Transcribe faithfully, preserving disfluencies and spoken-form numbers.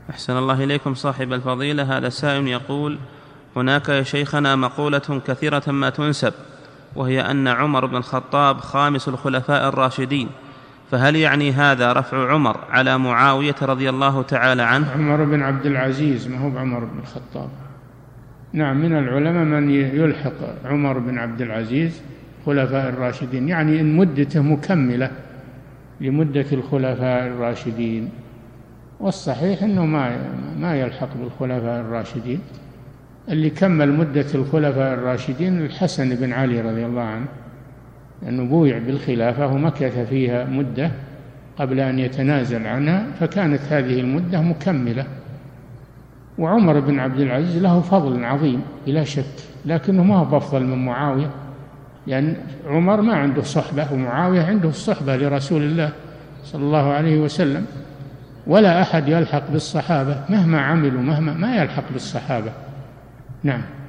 أحسن الله إليكم صاحب الفضيلة. هذا سائل يقول: هناك يا شيخنا مقولة كثيرة ما تنسب، وهي أن عمر بن الخطاب خامس الخلفاء الراشدين، فهل يعني هذا رفع عمر على معاوية رضي الله تعالى عنه؟ عمر بن عبد العزيز، ما هو عمر بن الخطاب. نعم، من العلماء من يلحق عمر بن عبد العزيز خلفاء الراشدين، يعني إن مدته مكملة لمدة الخلفاء الراشدين، والصحيح أنه ما ما يلحق بالخلفاء الراشدين. اللي كمل مدة الخلفاء الراشدين الحسن بن علي رضي الله عنه، لأنه بويع بالخلافة ومكث فيها مدة قبل أن يتنازل عنها، فكانت هذه المدة مكملة. وعمر بن عبد العزيز له فضل عظيم بلا شك، لكنه ما هو أفضل من معاوية، لأن يعني عمر ما عنده صحبة ومعاوية عنده الصحبة لرسول الله صلى الله عليه وسلم. ولا أحد يلحق بالصحابة مهما عملوا، مهما ما يلحق بالصحابة. نعم.